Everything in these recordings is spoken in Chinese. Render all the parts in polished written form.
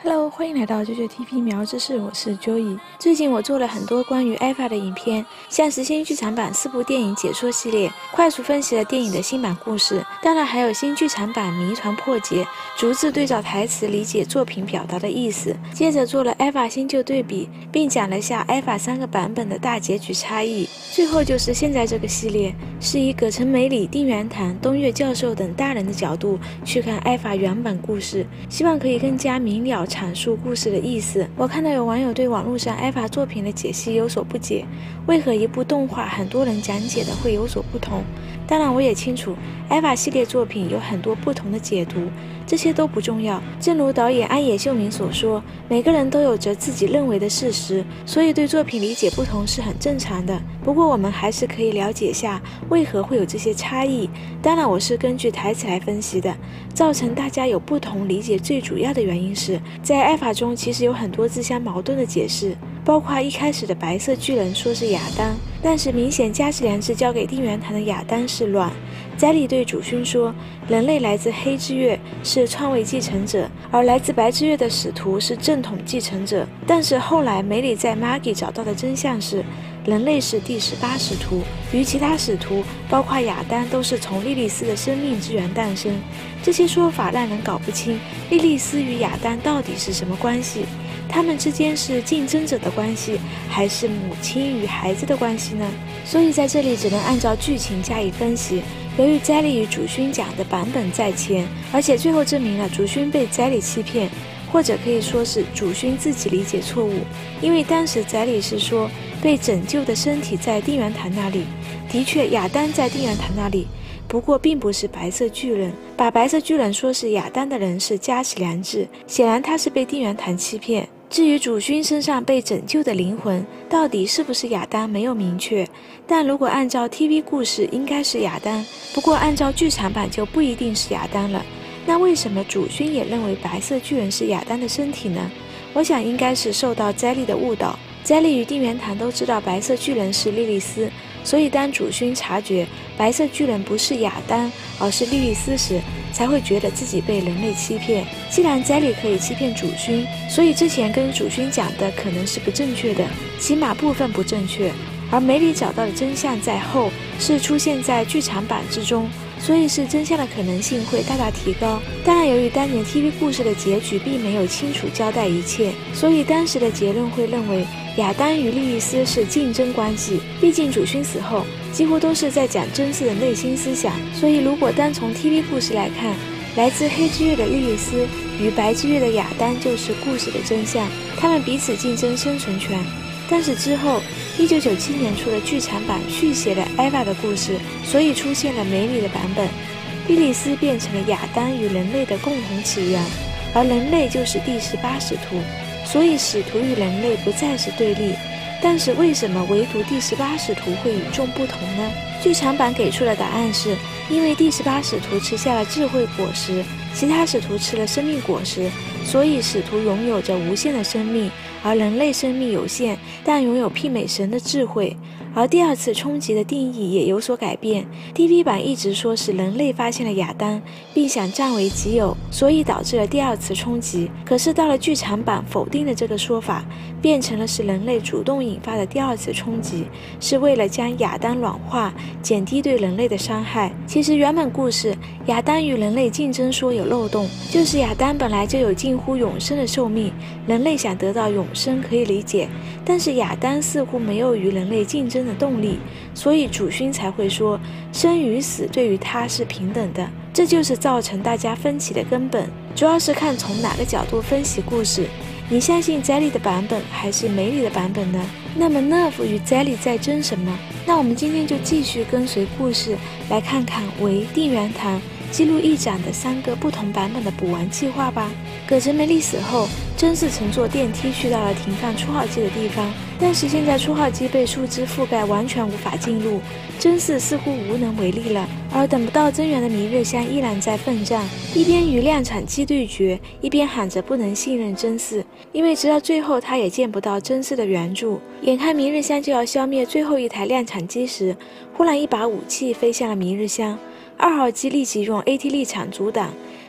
Hello， 欢迎来到999TV 苗知识，我是 Joey。最近我做了很多关于 EVA 的影片，像是新剧场版4部电影解说系列，快速分析了电影的新版故事，当然还有新剧场版谜团破解，逐字对照台词理解作品表达的意思。接着做了 EVA 新旧对比，并讲了下 EVA 3个版本的大结局差异。最后就是现在这个系列，是以葛城美里、丁元堂、东岳教授等大人的角度去看 EVA 原版故事，希望可以更加明了阐述故事的意思。我看到有网友对网络上 EVA 作品的解析有所不解，为何一部动画很多人讲解的会有所不同？当然我也清楚 EVA 系列作品有很多不同的解读，这些都不重要。正如导演安野秀明所说，每个人都有着自己认为的事实，所以对作品理解不同是很正常的。不过我们还是可以了解下为何会有这些差异。当然我是根据台词来分析的，造成大家有不同理解最主要的原因是，在 EVA 中其实有很多自相矛盾的解释，包括一开始的白色巨人说是亚当，但是明显加持良知交给丁元堂的亚当是卵。斋里对主勋说，人类来自黑之月是篡位继承者，而来自白之月的使徒是正统继承者。但是后来梅里在 Magi 找到的真相是，人类是第18使徒，与其他使徒包括亚当都是从莉莉丝的生命之源诞生。这些说法让人搞不清莉莉丝与亚当到底是什么关系，他们之间是竞争者的关系，还是母亲与孩子的关系呢？所以在这里只能按照剧情加以分析。由于斋里与主勋讲的版本在前，而且最后证明了主勋被斋里欺骗，或者可以说是主勋自己理解错误。因为当时斋里是说被拯救的身体在丁元堂那里，的确亚当在丁元堂那里，不过并不是白色巨人。把白色巨人说是亚当的人是加持良知，显然他是被丁元堂欺骗。至于主勋身上被拯救的灵魂到底是不是亚当没有明确，但如果按照 TV 故事应该是亚当，不过按照剧场版就不一定是亚当了。那为什么主勋也认为白色巨人是亚当的身体呢？我想应该是受到斋利的误导。斋利与丁元堂都知道白色巨人是莉莉丝，所以当主勋察觉白色巨人不是亚当而是莉莉丝时，才会觉得自己被人类欺骗。既然斋利可以欺骗主勋，所以之前跟主勋讲的可能是不正确的，起码部分不正确。而梅里找到的真相在后，是出现在剧场版之中，所以是真相的可能性会大大提高。当然由于当年 TV 故事的结局并没有清楚交代一切，所以当时的结论会认为亚当与莉莉丝是竞争关系。毕竟主勋死后几乎都是在讲真嗣的内心思想，所以如果单从 TV 故事来看，来自黑之月的莉莉丝与白之月的亚当就是故事的真相，他们彼此竞争生存权。但是之后1997年出了剧场版续写了 EVA 的故事，所以出现了梅里的版本，莉莉丝变成了亚当与人类的共同起源，而人类就是第18使徒，所以使徒与人类不再是对立。但是为什么唯独第18使徒会与众不同呢？剧场版给出的答案是，因为第18使徒吃下了智慧果实，其他使徒吃了生命果实，所以使徒拥有着无限的生命，而人类生命有限，但拥有媲美神的智慧。而第二次冲击的定义也有所改变， TV 版一直说是人类发现了亚当并想占为己有，所以导致了第二次冲击。可是到了剧场版否定了这个说法，变成了是人类主动引发的第二次冲击，是为了将亚当软化，减低对人类的伤害。其实原本故事亚当与人类竞争说有漏洞，就是亚当本来就有近乎永生的寿命，人类想得到永生可以理解，但是亚当似乎没有与人类竞争的动力，所以主勋才会说生与死对于他是平等的。这就是造成大家分歧的根本，主要是看从哪个角度分析故事。你相信斋利的版本还是梅里的版本呢？那么 Nerf 与斋利在争什么？那我们今天就继续跟随故事来看看为定元堂记录一展的3个不同版本的补完计划吧。葛城梅里死后，真嗣乘坐电梯去到了停放初号机的地方，但是现在初号机被树枝覆盖，完全无法进入，真嗣似乎无能为力了。而等不到增援的明日香依然在奋战，一边与量产机对决，一边喊着不能信任真嗣，因为直到最后他也见不到真嗣的援助。眼看明日香就要消灭最后一台量产机时，忽然一把武器飞向了明日香，2号机立即用 AT 立场阻挡，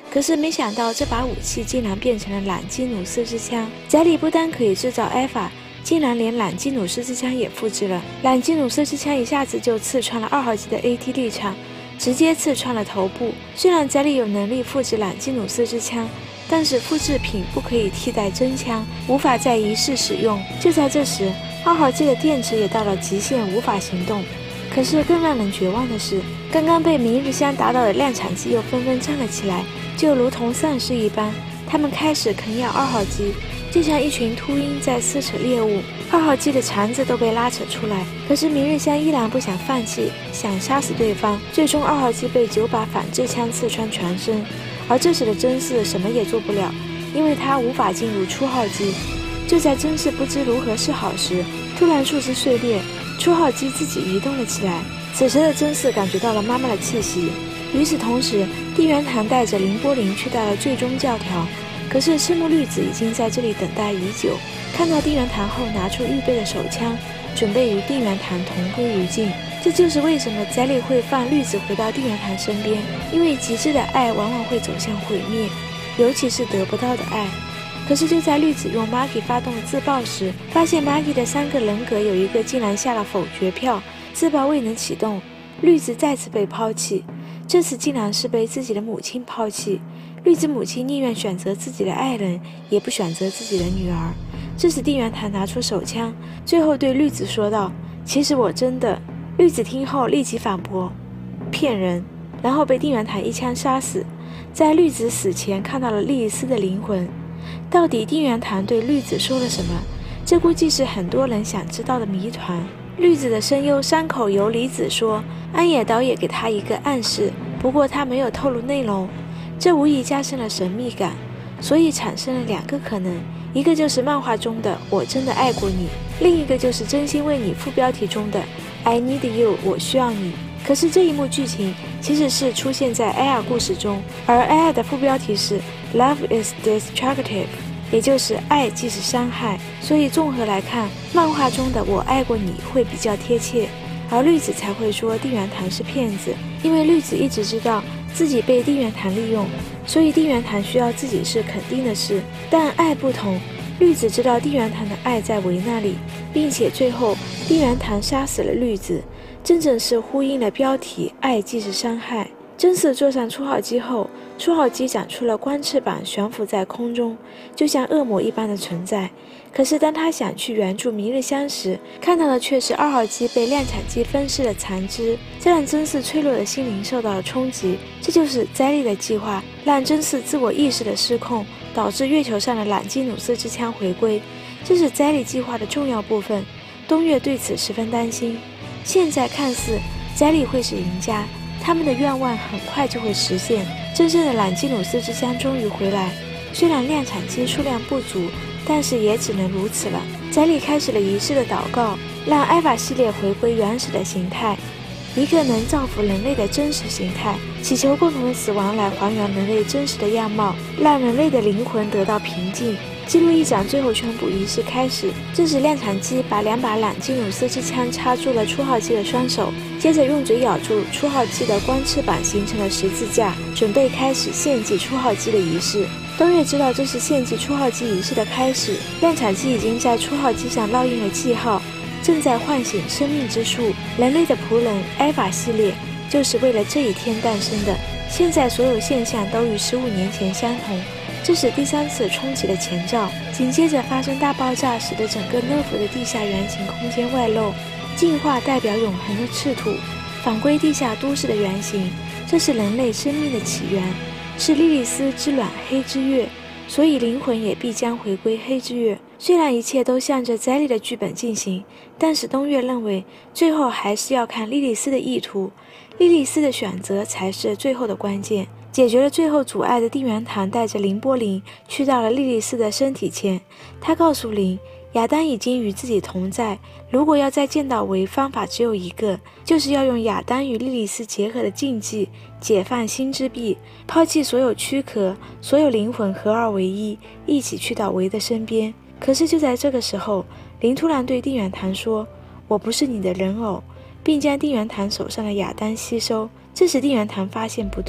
可是没想到这把武器竟然变成了朗基努斯之枪。翟里不单可以制造艾法，竟然连朗基努斯之枪也复制了。朗基努斯之枪一下子就刺穿了2号机的 AT 立场，直接刺穿了头部。虽然翟里有能力复制朗基努斯之枪，但是复制品不可以替代真枪，无法在一世使用。就在这时，2号机的电池也到了极限，无法行动。可是更让人绝望的是，刚刚被明日香打倒的量产机又纷纷站了起来，就如同丧尸一般，他们开始啃咬2号机，就像一群秃鹰在撕扯猎物。2号机的肠子都被拉扯出来，可是明日香依然不想放弃，想杀死对方。最终2号机被9把反制枪刺穿全身，而这时的真嗣什么也做不了，因为他无法进入初号机。就在真嗣不知如何是好时，突然树枝碎裂，初号机自己移动了起来。此时的真嗣感觉到了妈妈的气息。与此同时，地元堂带着凌波林去到了最终教条，可是赤木绿子已经在这里等待已久。看到地元堂后，拿出预备的手枪，准备与地元堂同归于尽。这就是为什么翟里会放绿子回到地元堂身边，因为极致的爱往往会走向毁灭，尤其是得不到的爱。可是就在绿子用 Magi 发动自爆时，发现 Magi 的3个人格有一个竟然下了否决票，自爆未能启动，绿子再次被抛弃。这次竟然是被自己的母亲抛弃。绿子母亲宁愿选择自己的爱人，也不选择自己的女儿。这时地元堂拿出手枪，最后对绿子说道：其实我真的……绿子听后立即反驳：骗人，然后被地元堂一枪杀死。在绿子死前看到了莉莉丝的灵魂。到底地元堂对绿子说了什么？这估计是很多人想知道的谜团。绿子的声优山口由里子说，安野导演给他一个暗示，不过他没有透露内容，这无疑加深了神秘感，所以产生了2个可能，一个就是漫画中的我真的爱过你，另一个就是真心为你副标题中的 I need you 我需要你。可是这一幕剧情其实是出现在艾尔故事中，而艾尔的副标题是 Love is destructive， 也就是爱即是伤害，所以综合来看，漫画中的我爱过你会比较贴切。而绿子才会说地元堂是骗子，因为绿子一直知道自己被地元堂利用，所以地元堂需要自己是肯定的事。但爱不同，绿子知道地元堂的爱在维那里，并且最后地元堂杀死了绿子，真正是呼应了标题爱即是伤害。真嗣坐上初号机后，初号机长出了光翅膀，悬浮在空中，就像恶魔一般的存在。可是当他想去援助明日香时，看到的却是2号机被量产机分尸的残肢，这让真嗣脆弱的心灵受到了冲击。这就是翟里的计划，让真嗣自我意识的失控，导致月球上的朗基努斯之枪回归，这是翟里计划的重要部分。东岳对此十分担心。现在看似翟里会是赢家，他们的愿望很快就会实现。真正的朗基努斯之枪终于回来，虽然量产机数量不足，但是也只能如此了。翟里开始了仪式的祷告，让艾法系列回归原始的形态，一个能造福人类的真实形态，祈求共同的死亡来还原人类真实的样貌，让人类的灵魂得到平静。记录一掌最后全部仪式开始，这时量产机把2把朗基努斯之枪插住了初号机的双手，接着用嘴咬住初号机的光翅膀，形成了十字架，准备开始献祭初号机的仪式。东岳知道这是献祭初号机仪式的开始，量产机已经在初号机上烙印了记号，正在唤醒生命之树。人类的仆人艾法系列就是为了这一天诞生的。现在所有现象都与15年前相同，这是第3次冲击的前兆。紧接着发生大爆炸，使得整个乐福的地下圆形空间外露，进化代表永恒的赤土，返归地下都市的原型，这是人类生命的起源，是莉莉丝之卵黑之月，所以灵魂也必将回归黑之月。虽然一切都向着翟里的剧本进行，但是东岳认为最后还是要看莉莉丝的意图，莉莉丝的选择才是最后的关键。解决了最后阻碍的地元堂带着凌波林去到了莉莉丝的身体前，他告诉林，亚当已经与自己同在，如果要再见到维，方法只有一个，就是要用亚当与莉莉丝结合的禁忌，解放心之壁，抛弃所有躯壳，所有灵魂合二为一，一起去到维的身边。可是就在这个时候，林突然对地元堂说，我不是你的人偶，并将地元堂手上的亚当吸收。这时地元堂发现不对，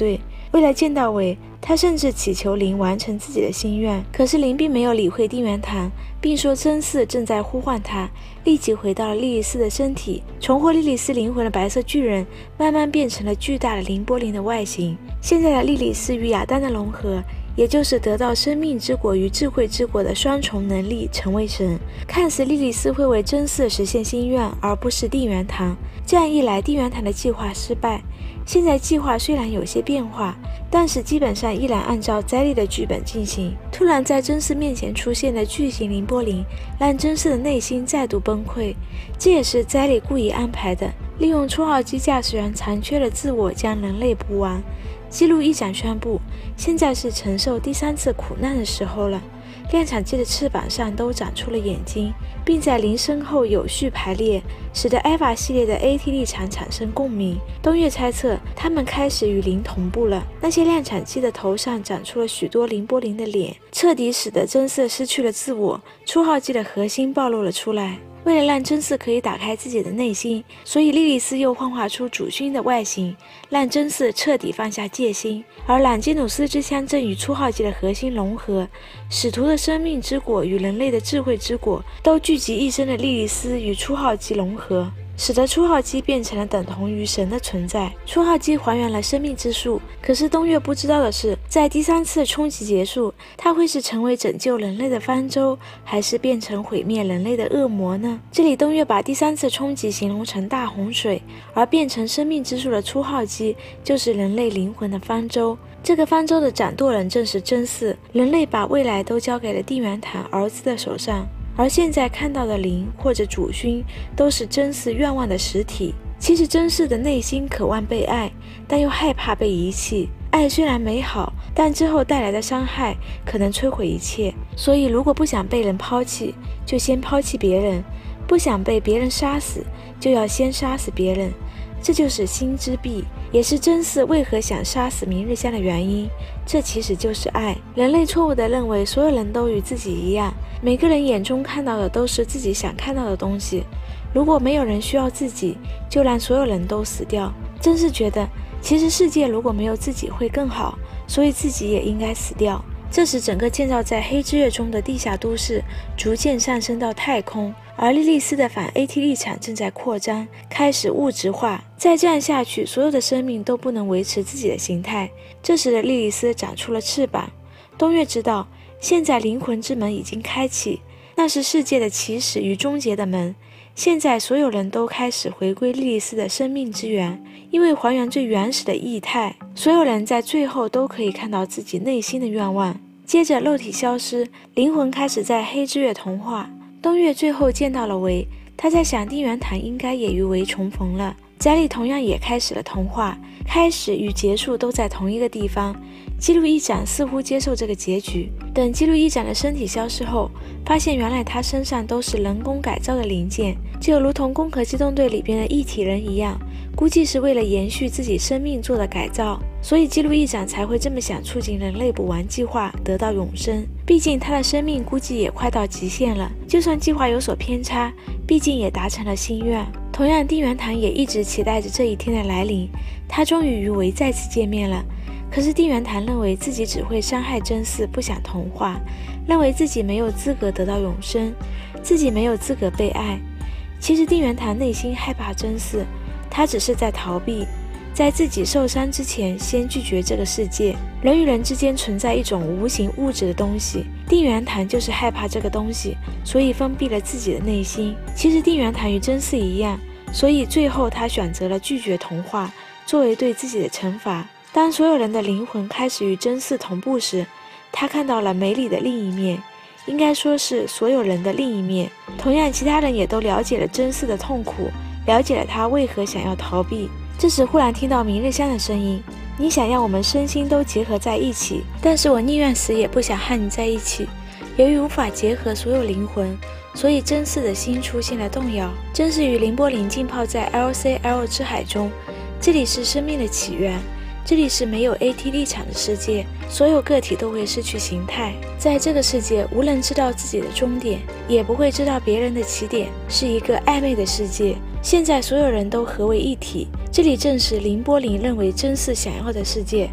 为了见到韦，他甚至祈求灵完成自己的心愿。可是灵并没有理会定元堂，并说真嗣正在呼唤他，立即回到了莉莉丝的身体，重获莉莉丝灵魂的白色巨人慢慢变成了巨大的凌波灵的外形。现在的莉莉丝与亚当的融合，也就是得到生命之果与智慧之果的双重能力，成为神。看似莉莉丝会为真嗣实现心愿，而不是定元堂。这样一来，定元堂的计划失败。现在计划虽然有些变化，但是基本上依然按照斋莉的剧本进行。突然在真嗣面前出现的巨型凌波灵，让真嗣的内心再度崩溃。这也是斋莉故意安排的，利用初号机驾驶员残缺的自我将人类捕完。记录一展宣布，现在是承受第3次苦难的时候了。量产机的翅膀上都长出了眼睛，并在灵身后有序排列，使得 Eva 系列的 AT 立场产生共鸣。东岳猜测，他们开始与灵同步了。那些量产机的头上长出了许多凌波灵的脸，彻底使得真嗣失去了自我，初号机的核心暴露了出来。为了让真嗣可以打开自己的内心，所以莉莉丝又幻化出主勋的外形，让真嗣彻底放下戒心。而朗基努斯之枪正与初号机的核心融合，使徒的生命之果与人类的智慧之果都聚集一身的莉莉丝与初号机融合，使得初号机变成了等同于神的存在。初号机还原了生命之树，可是东岳不知道的是，在第3次冲击结束，它会是成为拯救人类的方舟，还是变成毁灭人类的恶魔呢？这里东岳把第3次冲击形容成大洪水，而变成生命之树的初号机就是人类灵魂的方舟。这个方舟的掌舵人正是真嗣，人类把未来都交给了定元堂儿子的手上。而现在看到的灵或者主勋都是真嗣愿望的实体。其实真嗣的内心渴望被爱，但又害怕被遗弃。爱虽然美好，但之后带来的伤害可能摧毁一切。所以如果不想被人抛弃，就先抛弃别人；不想被别人杀死，就要先杀死别人。这就是心之壁，也是真嗣为何想杀死明日香的原因。这其实就是爱。人类错误地认为所有人都与自己一样，每个人眼中看到的都是自己想看到的东西。如果没有人需要自己，就让所有人都死掉。真嗣觉得，其实世界如果没有自己会更好，所以自己也应该死掉。这时整个建造在黑之月中的地下都市逐渐上升到太空，而莉莉丝的反 AT 立场正在扩张，开始物质化。再这样下去，所有的生命都不能维持自己的形态。这时的莉莉丝长出了翅膀。东岳知道，现在灵魂之门已经开启，那是世界的起始与终结的门。现在所有人都开始回归莉莉丝的生命之源，因为还原最原始的异态，所有人在最后都可以看到自己内心的愿望。接着肉体消失，灵魂开始在黑之月同化。东岳最后见到了韦，他在想定元堂应该也与韦重逢了。斋莉同样也开始了同化，开始与结束都在同一个地方。记录一长似乎接受这个结局，等记录一长的身体消失后，发现原来他身上都是人工改造的零件，就如同攻壳机动队里边的一体人一样，估计是为了延续自己生命做的改造，所以记录一长才会这么想促进人类补完计划，得到永生。毕竟他的生命估计也快到极限了，就算计划有所偏差，毕竟也达成了心愿。同样，定元堂也一直期待着这一天的来临，他终于与韦再次见面了。可是定元堂认为自己只会伤害真嗣，不想同化，认为自己没有资格得到永生，自己没有资格被爱。其实定元堂内心害怕真嗣，他只是在逃避，在自己受伤之前先拒绝这个世界。人与人之间存在一种无形物质的东西，定元堂就是害怕这个东西，所以封闭了自己的内心。其实定元堂与真嗣一样，所以最后他选择了拒绝同化，作为对自己的惩罚。当所有人的灵魂开始与真嗣同步时，他看到了梅里的另一面，应该说是所有人的另一面。同样，其他人也都了解了真嗣的痛苦，了解了他为何想要逃避。这时忽然听到明日香的声音，你想要我们身心都结合在一起，但是我宁愿死也不想和你在一起。由于无法结合所有灵魂，所以真嗣的心出现了动摇。真嗣与凌波灵浸泡在 LCL 之海中，这里是生命的起源，这里是没有 AT 立场的世界，所有个体都会失去形态。在这个世界，无人知道自己的终点，也不会知道别人的起点，是一个暧昧的世界。现在所有人都合为一体，这里正是凌波灵认为真嗣想要的世界。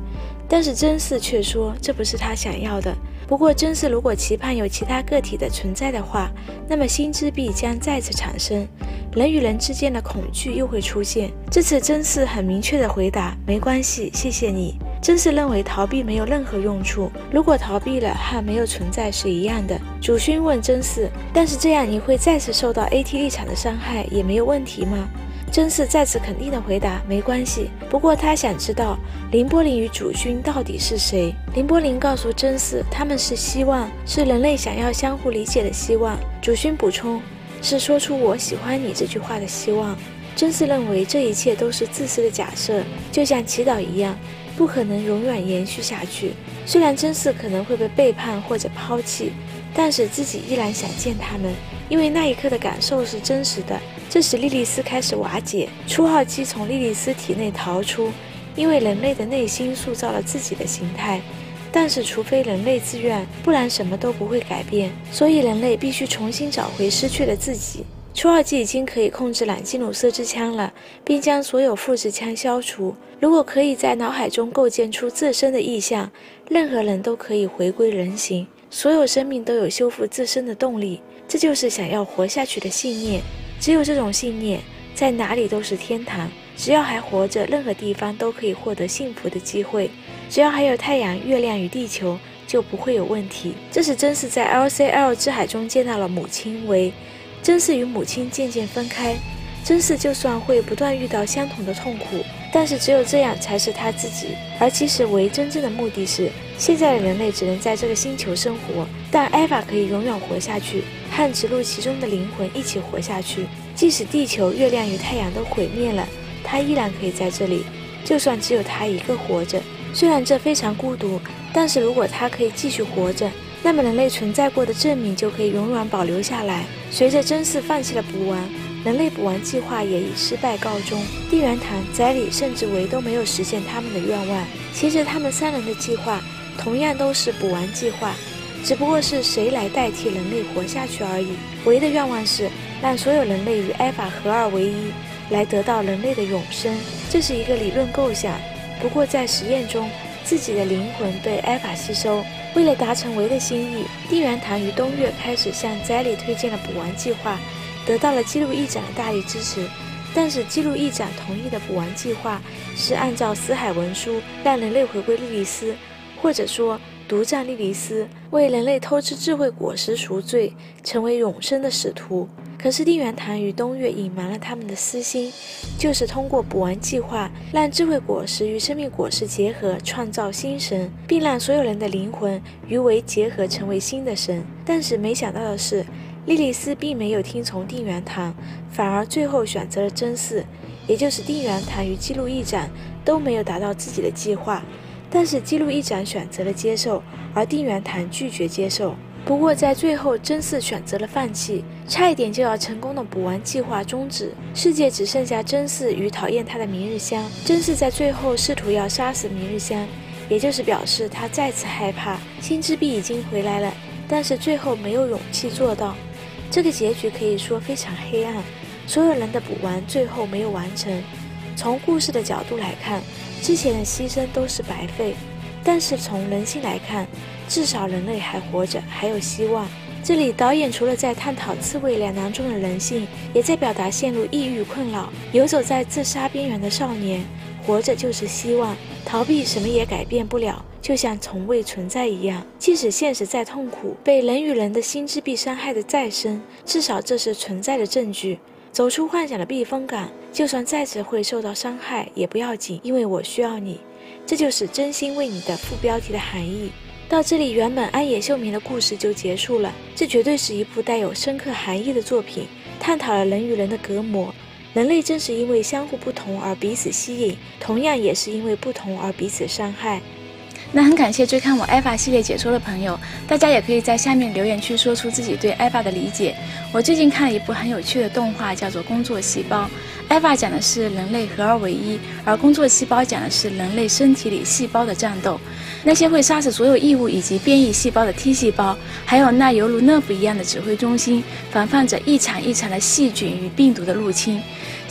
但是真嗣却说这不是他想要的。不过真嗣如果期盼有其他个体的存在的话，那么心之壁将再次产生，人与人之间的恐惧又会出现。这次真嗣很明确地回答，没关系，谢谢你。真嗣认为逃避没有任何用处，如果逃避了和没有存在是一样的。主勋问真嗣，但是这样你会再次受到 AT 立场的伤害也没有问题吗？真嗣再次肯定地回答，没关系。不过他想知道凌波林与主勋到底是谁。凌波林告诉真嗣，他们是希望，是人类想要相互理解的希望。主勋补充，是说出我喜欢你这句话的希望。真嗣认为这一切都是自私的假设，就像祈祷一样，不可能永远延续下去。虽然真嗣可能会被背叛或者抛弃，但是自己依然想见他们，因为那一刻的感受是真实的。这使莉莉丝开始瓦解，初号机从莉莉丝体内逃出，因为人类的内心塑造了自己的形态。但是除非人类自愿，不然什么都不会改变，所以人类必须重新找回失去的自己。初号机已经可以控制朗基努斯之枪了，并将所有复制枪消除。如果可以在脑海中构建出自身的意象，任何人都可以回归人形，所有生命都有修复自身的动力。这就是想要活下去的信念。只有这种信念，在哪里都是天堂。只要还活着，任何地方都可以获得幸福的机会。只要还有太阳、月亮与地球，就不会有问题。这是真嗣在 LCL 之海中见到了母亲为。真嗣与母亲渐渐分开，真嗣就算会不断遇到相同的痛苦，但是只有这样才是他自己。而其实为真正的目的是，现在的人类只能在这个星球生活，但艾法可以永远活下去，和植入其中的灵魂一起活下去。即使地球、月亮与太阳都毁灭了，他依然可以在这里，就算只有他一个活着。虽然这非常孤独，但是如果他可以继续活着，那么人类存在过的证明就可以永远保留下来。随着真嗣放弃了补完，人类补完计划也以失败告终。地缘堂、宰里甚至维都没有实现他们的愿望。其实他们三人的计划同样都是补完计划，只不过是谁来代替人类活下去而已。维的愿望是让所有人类与艾法合二为一，来得到人类的永生。这是一个理论构想，不过在实验中，自己的灵魂被艾法吸收。为了达成维的心意，地缘堂与东岳开始向宰里推荐了补完计划，得到了基路议长的大力支持。但是基路议长同意的补完计划是按照死海文书让人类回归莉莉丝，或者说独占莉莉丝，为人类偷吃智慧果实赎罪，成为永生的使徒。可是地缘堂与东岳隐瞒了他们的私心，就是通过补完计划让智慧果实与生命果实结合，创造新神，并让所有人的灵魂与为结合成为新的神。但是没想到的是，莉莉丝并没有听从地缘堂，反而最后选择了真嗣，也就是地缘堂与基路议长都没有达到自己的计划。但是基路议长选择了接受，而地缘堂拒绝接受。不过在最后，真嗣选择了放弃，差一点就要成功的补完计划终止。世界只剩下真嗣与讨厌他的明日香。真嗣在最后试图要杀死明日香，也就是表示他再次害怕。心之壁已经回来了，但是最后没有勇气做到。这个结局可以说非常黑暗，所有人的补完最后没有完成。从故事的角度来看，之前的牺牲都是白费，但是从人性来看，至少人类还活着，还有希望。这里导演除了在探讨刺猬两囊中的人性，也在表达陷入抑郁困扰、游走在自杀边缘的少年。活着就是希望，逃避什么也改变不了，就像从未存在一样。即使现实再痛苦，被人与人的心之壁伤害的再深，至少这是存在的证据。走出幻想的避风港，就算再次会受到伤害也不要紧，因为我需要你。这就是真心为你的副标题的含义。到这里，原本安野秀明的故事就结束了。这绝对是一部带有深刻含义的作品，探讨了人与人的隔膜。人类正是因为相互不同而彼此吸引，同样也是因为不同而彼此伤害。 那很感谢追看我艾法系列解说的朋友，大家也可以在下面留言区说出自己对艾法的理解。我最近看了一部很有趣的动画，叫做《工作细胞》。艾法讲的是人类合二为一，而工作细胞讲的是人类身体里细胞的战斗。那些会杀死所有异物以及变异细胞的 T 细胞，还有那犹如nerve一样的指挥中心，防范着一场一场的细菌与病毒的入侵。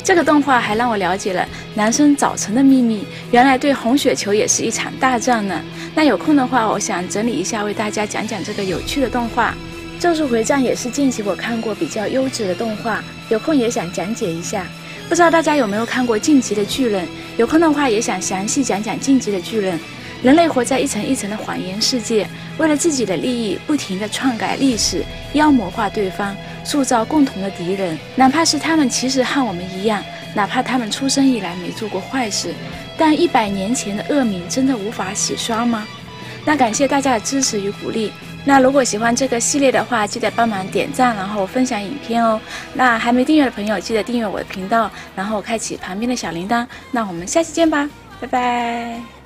这个动画还让我了解了男生早晨的秘密，原来对红血球也是一场大战呢。那有空的话，我想整理一下，为大家讲讲这个有趣的动画。《咒术回战》也是近期我看过比较优质的动画，有空也想讲解一下。不知道大家有没有看过《进击的巨人》？有空的话也想详细讲讲《进击的巨人》。人类活在一层一层的谎言世界，为了自己的利益，不停地篡改历史，妖魔化对方，塑造共同的敌人。哪怕是他们其实和我们一样，哪怕他们出生以来没做过坏事，但100年前的恶名真的无法洗刷吗？那感谢大家的支持与鼓励。那如果喜欢这个系列的话，记得帮忙点赞，然后分享影片哦。那还没订阅的朋友，记得订阅我的频道，然后开启旁边的小铃铛。那我们下期见吧，拜拜。